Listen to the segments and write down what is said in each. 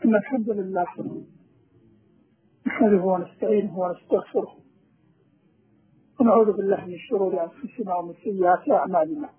إن الحمد لله نحمده ونستعينه ونستغفره ونعوذ بالله من شرور أنفسنا ومن سيئات أعمالنا.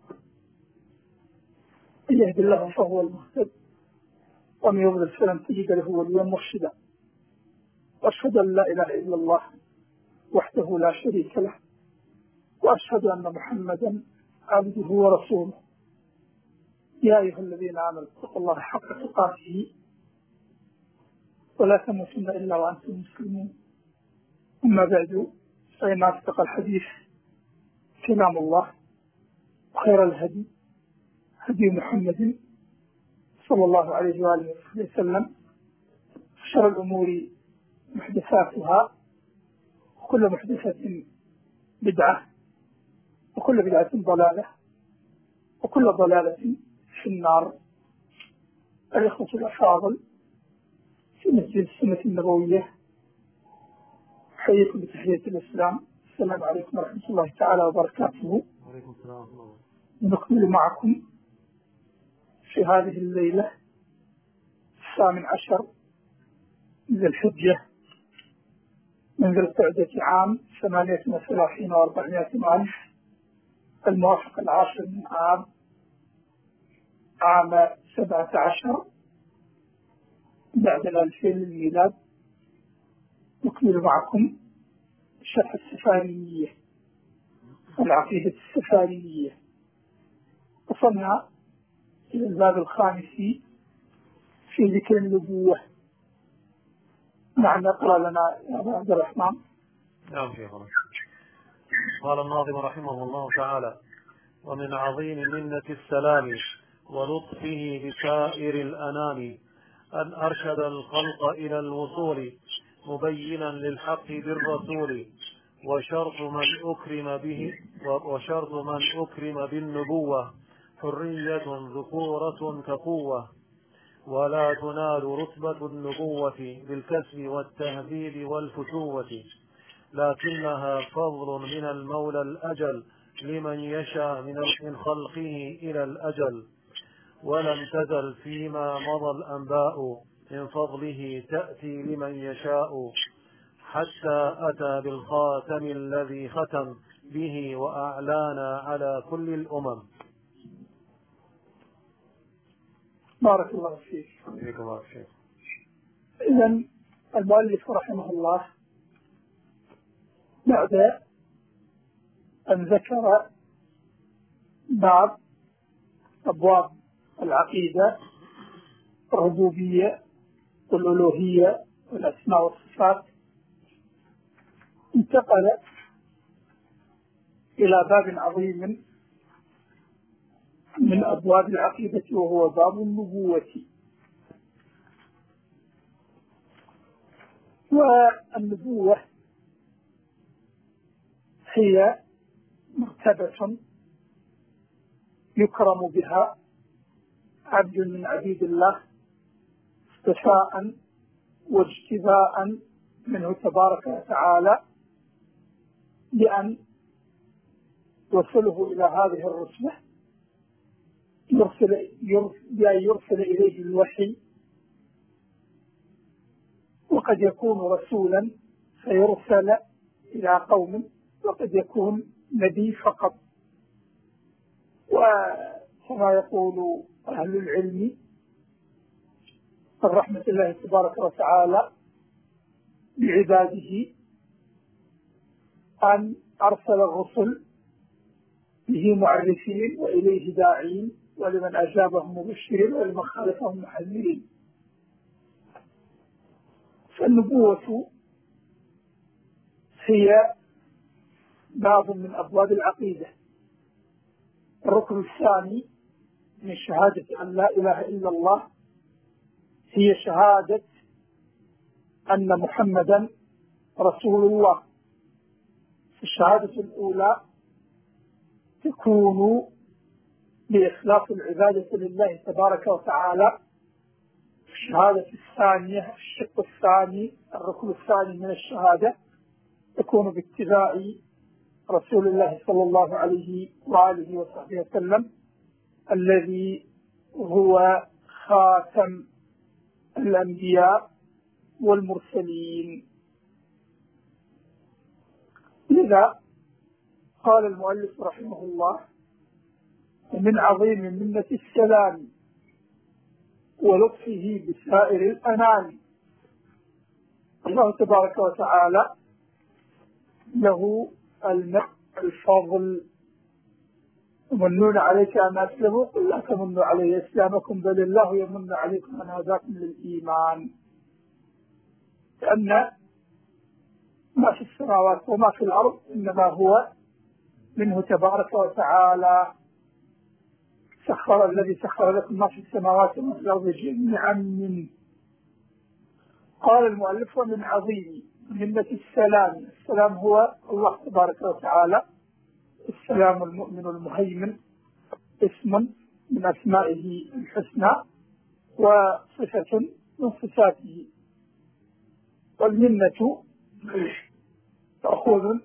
من يهد الله فهو المهتد ومن يضلل فلن تجد له وليا مرشدا. وأشهد أن لا إله إلا الله وحده لا شريك له وأشهد أن محمدا عبده ورسوله. يا أيها الذين آمنوا اتقوا الله حق تقاته ولا تموتن إلا وأنتم مسلمون. أما بعد فإن أصدق الحديث كلام الله وخير الهدي هدي محمد صلى الله عليه وآله وسلم. شر الأمور محدثاتها وكل محدثة بدعة وكل بدعة ضلالة وكل ضلالة في النار. الإخوة الأفاضل في مسجد السنة النبوية أحييكم بتحية الإسلام. السلام عليكم ورحمة الله تعالى وبركاته. وعليكم السلام. نكمل معكم في هذه الليلة 18 من ذي الحجة من ذي القعدة عام 38 و400 ألف الموافق 10 من عام 17 بعد 2000 للميلاد. نكمل معكم شرح السفارينية العقيدة السفارينية. وصلنا إلى الباب الخامس في ذكر النبوة. نعم، اقرأ لنا يا أبا عبد الرحمن. نعم شيخنا. قال الناظم رحمه الله تعالى: ومن عظيم منة السلام ولطفه بسائر الأنام أن أرشد الخلق إلى الوصول مبينا للحق بالرسول. وشرط من أكرم بالنبوة حرية ذكورة كقوة. ولا تنال رتبة النبوة بالكسب والتهذيب والفتوة، لكنها فضل من المولى الأجل لمن يشاء من خلقه إلى الأجل. ولم تزل فيما مضى الأنباء من فضله تأتي لمن يشاء، حتى أتى بالخاتم الذي ختم به وأعلانا على كل الأمم. بارك الله فيك. إذن المؤلف رحمه الله بعد أن ذكر بعض أبواب العقيدة الربوبية والألوهية والأسماء والصفات، انتقل إلى باب عظيم من أبواب العقيدة وهو باب النبوة. والنبوة هي مرتبة يكرم بها عبد من عبيد الله اصطفاء واجتباء منه تبارك وتعالى بأن يوصله إلى هذه الرتبة، يرسل إليه الوحي، وقد يكون رسولا فيرسل إلى قوم، وقد يكون نبي فقط. وكما يقول أهل العلم من رحمة الله تبارك وتعالى بعباده أن أرسل الرسل به معرفين وإليه داعين ولمن أجابهم مبشرين ولمن خالفهم محذرين. فالنبوة هي باب من أبواب العقيدة. الركن الثاني من شهادة أن لا إله إلا الله هي شهادة أن محمدا رسول الله. الشهادة الأولى تكون بإخلاص العبادة لله تبارك وتعالى. الشهادة الثانية، الشق الثاني، الركن الثاني من الشهادة، تكون باتباع رسول الله صلى الله عليه وآله وصحبه وسلم الذي هو خاتم الأنبياء والمرسلين. لذا قال المؤلف رحمه الله: ومن عظيم منة السلام ولطفه بسائر الأنام. الله تبارك وتعالى له المنة الفضل. يمنون عليك أن أسلموا قل لا تمنوا علي إسلامكم بل الله يمن عليكم أن هداكم للإيمان. لأن ما في السماوات وما في الأرض إنما هو منه تبارك وتعالى. الذي سخر لكم ما في السماوات وما في الأرض جميعا منه. قال المؤلف: ومن عظيم منة السلام. السلام هو الله تبارك وتعالى. السلام المؤمن المهيمن اسم من أسمائه الحسنى وصفة من صفاته. والمنة تأخذ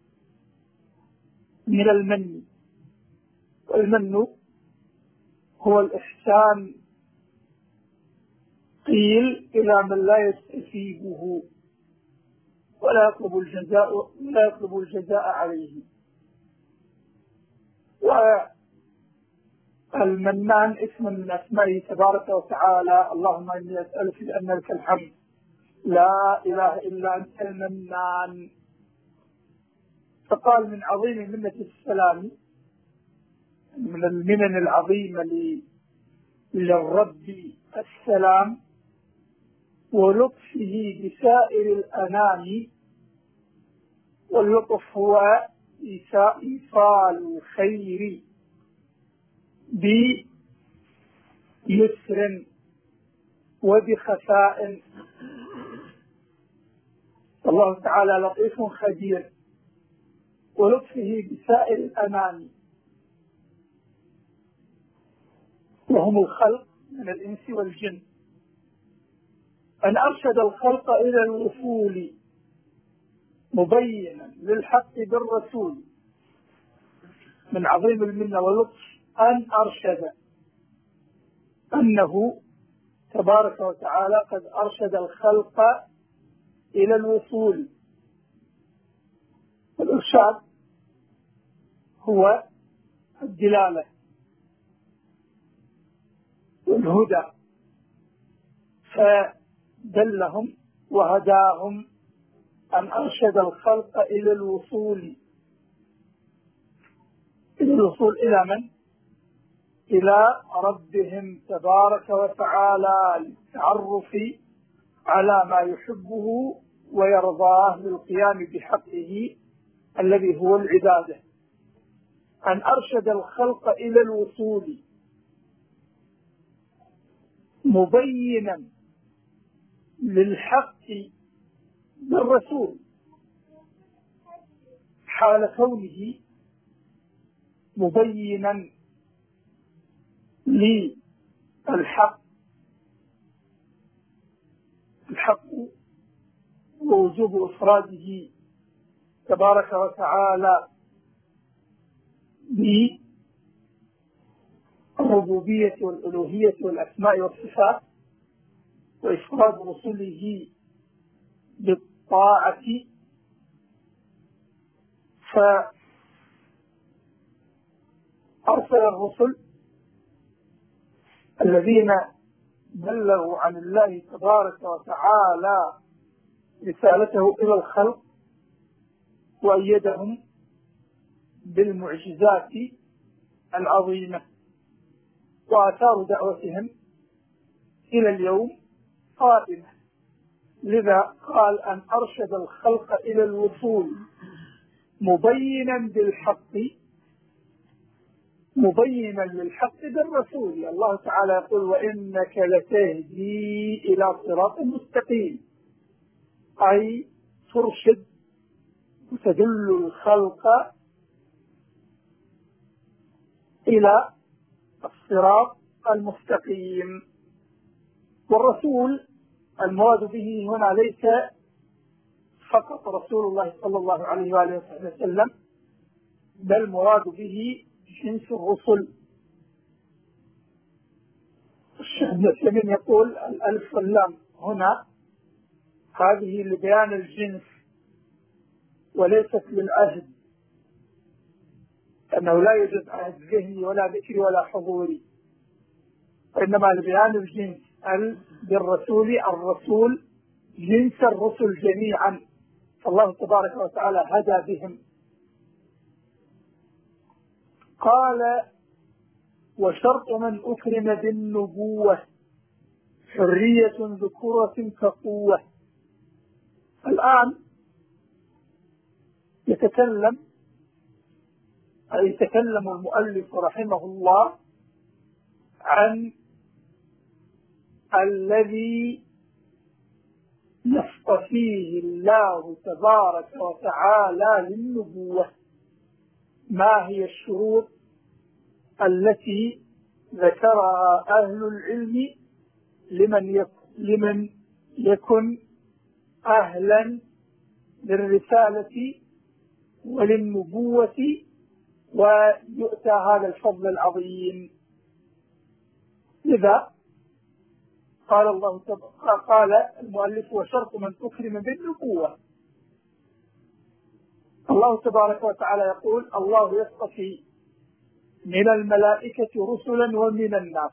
من المن، والمن هو الإحسان قيل إلى من لا يستفيده ولا يطلب الجزاء عليه. والمنان اسم من أسمائه تبارك وتعالى. اللهم إني أسألك بأن لك الحمد لا إله إلا أنت المنان. فقال: من عظيم منة السلام، من المنن العظيمة للرب السلام، ولطفه بسائر الأنام. واللطف هو إيصال الخير بيسر وبخفاء. الله تعالى لطيف خبير. ولطفه بسائر الأنام وهم الخلق من الإنس والجن، أن أرشد الخلق إلى الوصول مبينا للحق بالرسول. من عظيم المنة واللطف أن أرشد، أنه تبارك وتعالى قد أرشد الخلق إلى الوصول. الإرشاد هو الدلالة والهدى، فدلهم وهداهم. أن أرشد الخلق إلى الوصول إلى من؟ إلى ربهم تبارك وتعالى، للتعرف على ما يحبه ويرضاه للقيام بحقه الذي هو العبادة. أن أرشد الخلق إلى الوصول مبينا للحق بالرسول، حال كونه مبينا للحق. الحق ووجوب إفراده تبارك وتعالى بالربوبية والألوهية والأسماء والصفات، وإفراد رسله بالطاعة. فأرسل الرسل الذين بلغوا عن الله تبارك وتعالى رسالته إلى الخلق، وأيدهم بالمعجزات العظيمة، وآثار دعوتهم إلى اليوم قائمة. لذا قال: أن أرشد الخلق إلى الوصول مبينا للحق بالرسول. الله تعالى يقول: وإنك لتهدي إلى صراط مستقيم، أي ترشد وتدل الخلق إلى الصراط المستقيم. والرسول المراد به هنا ليس فقط رسول الله صلى الله عليه وآله وسلم، بل مراد به جنس الرسل. الشيخ ابن سيمين يقول الألف واللام هنا هذه لبيان الجنس وليست للعهد، أنه لا يوجد عهد ذهني ولا ذكري ولا حضوري، وإنما لبيان الجنس بالرسول الرسول جنس الرسل جميعا، فالله تبارك وتعالى هدى بهم. قال وشرط من أكرم بالنبوة حرية ذكورة كقوة. الآن يتكلم المؤلف رحمه الله عن الذي يصطفيه الله تبارك وتعالى للنبوة، ما هي الشروط التي ذكرها أهل العلم لمن يكن أهلا للرسالة وللنبوة ويؤتى هذا الفضل العظيم. لذا قال المؤلف وشرط من أكرم بالنبوة. الله تبارك وتعالى يقول الله يصطفي من الملائكة رسلا ومن الناس،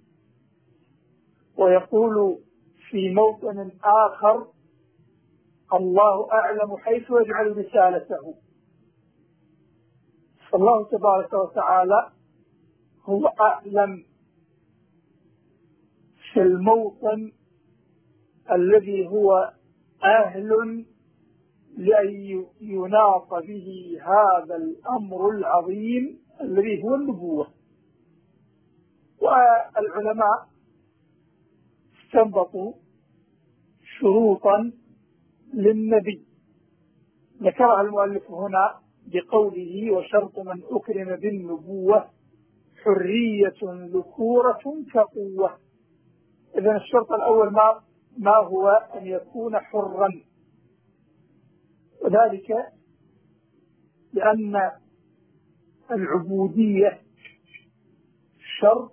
ويقول في موطن آخر الله أعلم حيث يجعل رسالته. فالله تبارك وتعالى هو أعلم في الموطن الذي هو أهل لأن يناط به هذا الأمر العظيم الذي هو النبوة. والعلماء استنبطوا شروطا للنبي ذكرها المؤلف هنا بقوله وشرط من أكرم بالنبوة حرية ذكورة كقوة. إذن الشرط الأول ما هو أن يكون حرا، وذلك لأن العبودية شرط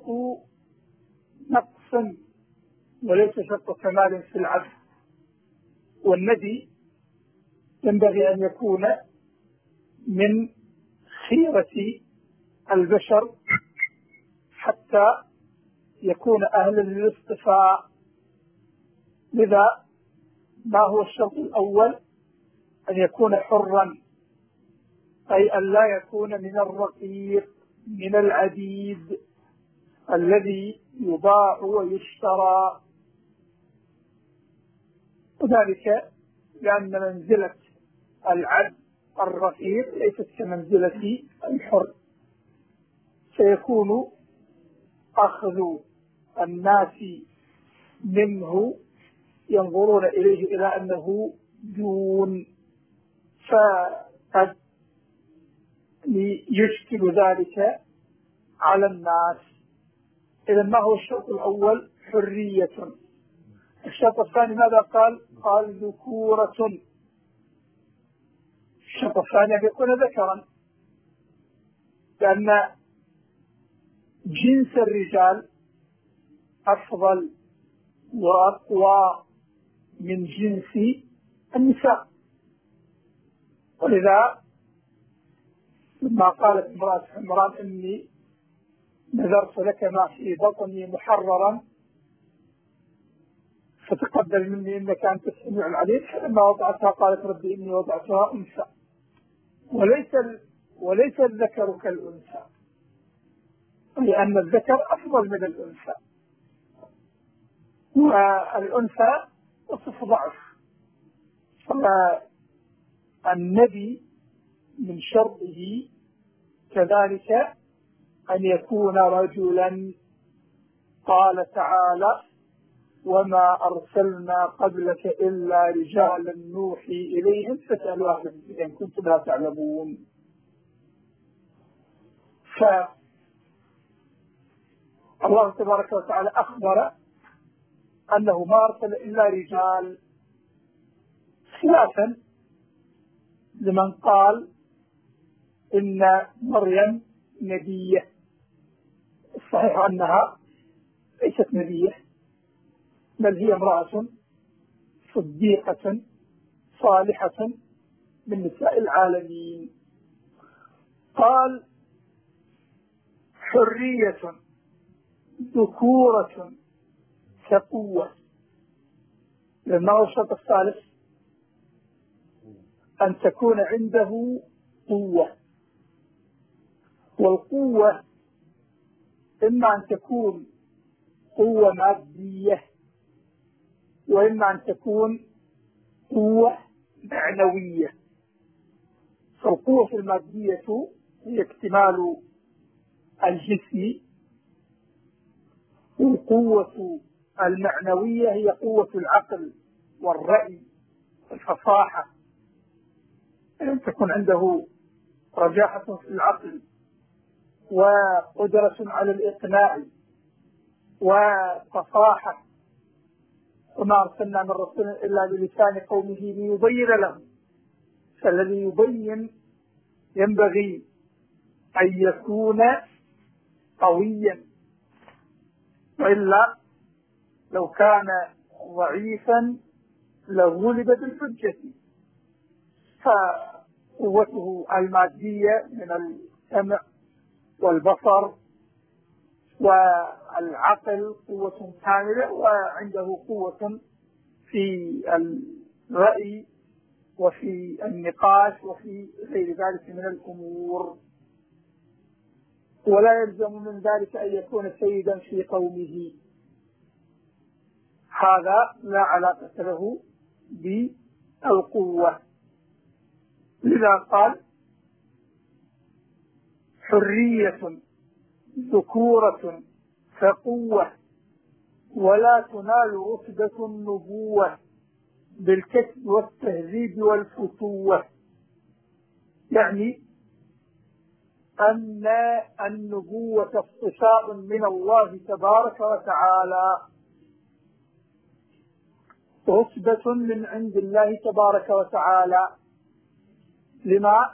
نقص وليس شرط كمال في العبد، والنبي ينبغي أن يكون من خيرة البشر حتى يكون أهلا للاصطفاء. لذا ما هو الشرط الأول؟ أن يكون حرا، أي أن لا يكون من الرقيق من العبيد الذي يباع ويشترى، وذلك لأن منزلة العبد الرقيق ليست كمنزلة الحر، سيكون أخذ الناس منه ينظرون إليه إلى أنه دون، فقد يشكل ذلك على الناس. إذا ما هو الشرط الأول؟ حرية. الشرط الثاني ماذا قال ذكورة. الشرط الثاني أن يكون ذكرا، لأن جنس الرجال أفضل وأقوى من جنس النساء. ولذا لما قالت امرأة عمران إني نذرت لك ما في بطني محررا فتقبل مني إنك أنت السميع العليم، فلما وضعتها قالت ربي إني وضعتها أنثى، وليس الذكر كالأنثى، لأن الذكر أفضل من الأنثى، والأنثى وصف ضعف. فالنبي من شرطه كذلك أن يكون رجلا. قال تعالى وما أرسلنا قبلك إلا رجالا نوحي إليهم فاسألوا أهل الذكر إن كنتم لا تعلمون. فالله تبارك وتعالى أخبر أنه ما أرسل إلا رجال، خلافا لمن قال إن مريم نبية. الصحيح أنها ليست نبية، بل هي امرأة صديقة صالحة من نساء العالمين. قال حرية ذكورة كقوة، لما هو الشرط الثالث أن تكون عنده قوة، والقوة إما أن تكون قوة مادية وإما أن تكون قوة معنوية. فالقوة المادية هي اكتمال الجسم، والقوة المعنوية هي قوة العقل والرأي والفصاحة، أن تكون عنده رجاحة في العقل وقدرة على الإقناع وفصاحة. وما أرسلنا من رسول إلا بلسان قومه ليبين لهم، فالذي يبين ينبغي أن يكون قويا، وإلا لو كان ضعيفا لغلب بالحجة. فقوته المادية من السمع والبصر والعقل قوة كاملة، وعنده قوة في الرأي وفي النقاش وفي غير ذلك من الأمور. ولا يلزم من ذلك أن يكون سيدا في قومه، هذا لا علاقة له بالقوة. لذا قال حرية ذكورة كقوة ولا تنال رتبة النبوة بالكسب والتهذيب والفتوة، يعني أن النبوة اصطفاء من الله تبارك وتعالى، رتبة من عند الله تبارك وتعالى، لما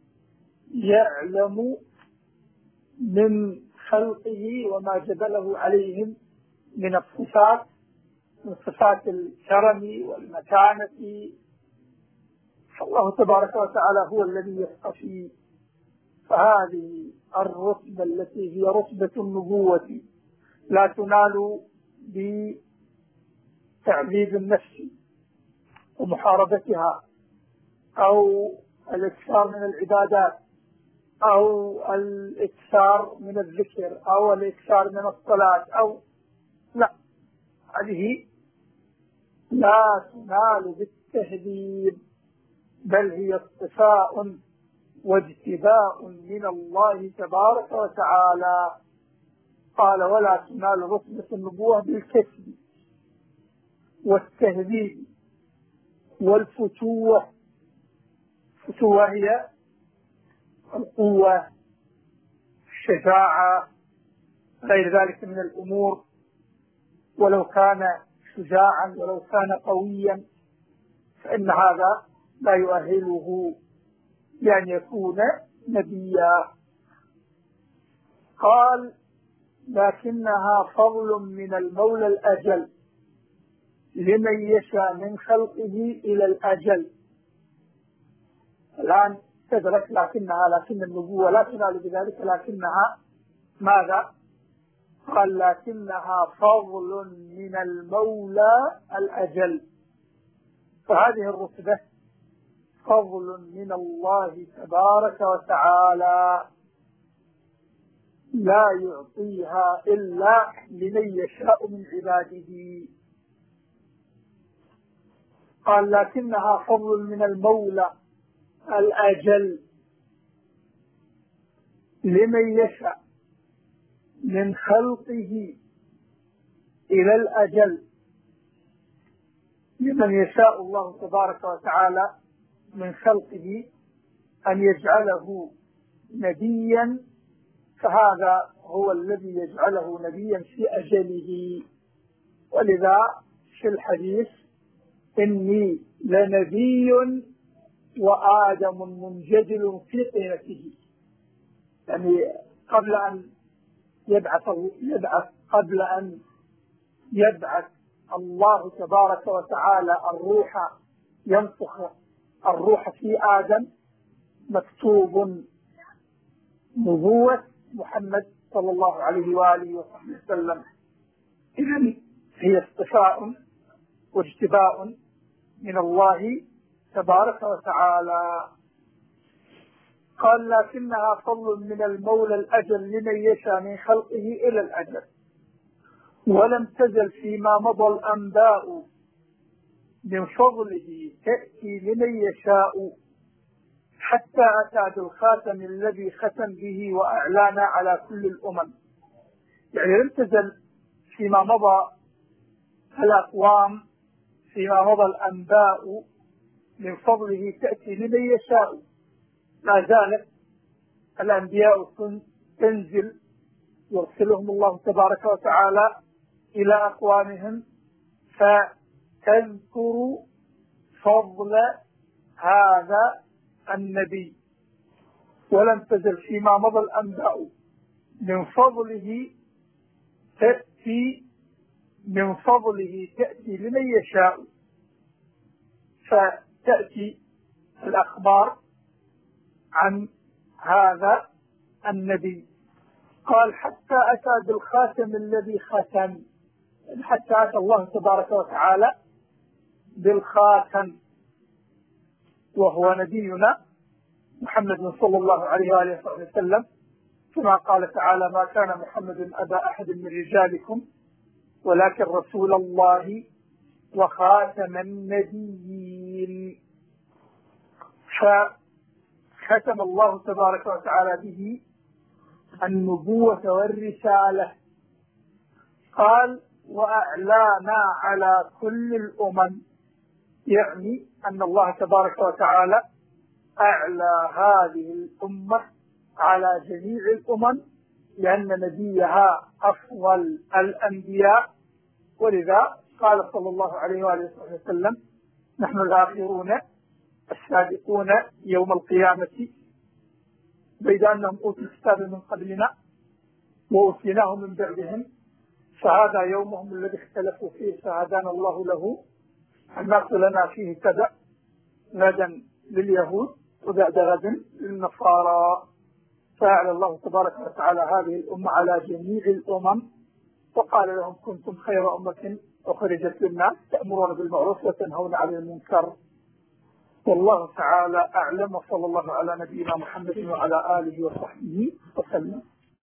يعلم من خلقه وما جبله عليهم من الصفات، من صفات الكرم والمكانة. فالله تبارك وتعالى هو الذي يصطفي. فهذه الرتبة التي هي رتبة النبوة لا تنال بتعذيب النفس ومحاربتها أو الإكثار من العبادات أو الإكثار من الذكر أو الإكثار من الصلاة أو لا، هذه لا تنال بالتهذيب، بل هي اصطفاء واجتباء من الله تبارك وتعالى. قال ولا تنال رتبة النبوة بالكسب والتهذيب والفتوة. الفتوة هي القوة، الشجاعة، غير ذلك من الأمور. ولو كان شجاعا ولو كان قويا فإن هذا لا يؤهله لأن يكون نبيا. قال لكنها فضل من المولى الأجل لمن يشاء من خلقه إلى الأجل. الآن تدرك لكن النبوة لا تنال بذلك، لكنها ماذا؟ قال لكنها فضل من المولى الأجل. فهذه الرتبة فضل من الله تبارك وتعالى لا يعطيها إلا لمن يشاء من عباده. قال لكنها فضل من المولى الأجل لمن يشاء من خلقه إلى الأجل، لمن يشاء الله تبارك وتعالى من خلقه أن يجعله نبيا، فهذا هو الذي يجعله نبيا في أجله. ولذا في الحديث إني لنبي وآدم منجدل في طينته، يعني قبل أن يبعث قبل أن يبعث الله تبارك وتعالى الروح، ينفخ الروح في آدم، مكتوب نبوة محمد صلى الله عليه وآله وصحبه وسلم. إذن هي اصطفاء واجتباء من الله تبارك وتعالى. قال لكنها فضل من المولى الأجل لمن يشاء من خلقه إلى الأجل، ولم تزل فيما مضى الأنباء من فضله تأتي لمن يشاء، حتى أتى بالخاتم الذي ختم به وأعلانا على كل الأمم. يعني لم تزل فيما مضى الأقوام، فيما مضى الأنباء من فضله تأتي لمن يشاء. ما زالت الأنبياء تنزل، يرسلهم الله تبارك وتعالى إلى أقوامهم فتذكر فضل هذا النبي. ولم تزل فيما مضى الأنباء من فضله تأتي لمن يشاء، فتأتي الأخبار عن هذا النبي. قال حتى أتى بالخاتم الذي ختم، حتى أتى الله تبارك وتعالى بالخاتم، وهو نبينا محمد صلى الله عليه وآله وسلم، كما قال تعالى: ما كان محمد أبا أحد من رجالكم ولكن رسول الله وخاتم النبيين. فختم الله تبارك وتعالى به النبوة والرسالة. قال: وأعلانا على كل الأمم، يعني أن الله تبارك وتعالى أعلى هذه الأمة على جميع الأمم، لأن نبيها أفضل الأنبياء. ولذا قال صلى الله عليه وآله وسلم: نحن الآخرون السابقون يوم القيامة، بيد أنهم أوتوا الكتاب من قبلنا وأوتيناه من بعدهم، فهذا يومهم الذي اختلفوا فيه، فهدانا الله له. الناس لنا فيه كذا، غدا لليهود وبعد غد للنصارى. فأعلى الله تبارك وتعالى هذه الأمة على جميع الأمم، وقال لهم: كنتم خير أمة أخرجت للناس تأمرون بالمعروف وتنهون عن المنكر. والله تعالى أعلم، وصلى الله على نبينا محمد وعلى آله وصحبه وسلم.